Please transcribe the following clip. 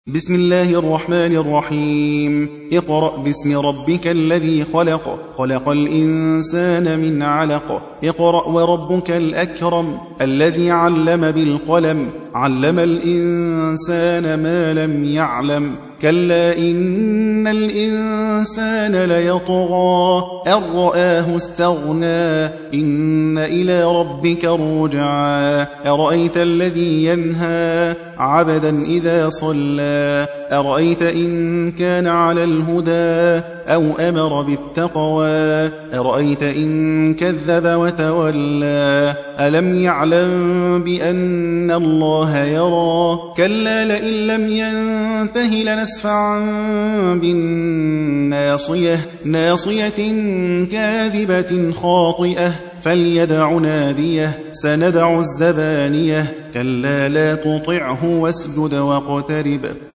بسم الله الرحمن الرحيم. اقرأ باسم ربك الذي خلق، خلق الإنسان من علق. اقرأ وربك الأكرم الذي علم بالقلم، علم الإنسان ما لم يعلم. كلا إن الإنسان ليطغى أن رآه استغنى، إن إلى ربك الرجعى. أرأيت الذي ينهى عبدا إذا صلى، أرأيت إن كان على الهدى أو أمر بالتقوى، أرأيت إن كذب وتولى. ألم يعلم بأن الله يرى، كلا لئن لم ينته لنسفعا بالناصية، ناصية كاذبة خاطئة، فليدع ناديه. سندع الزبانية، كلا لا تطعه واسجد واقترب.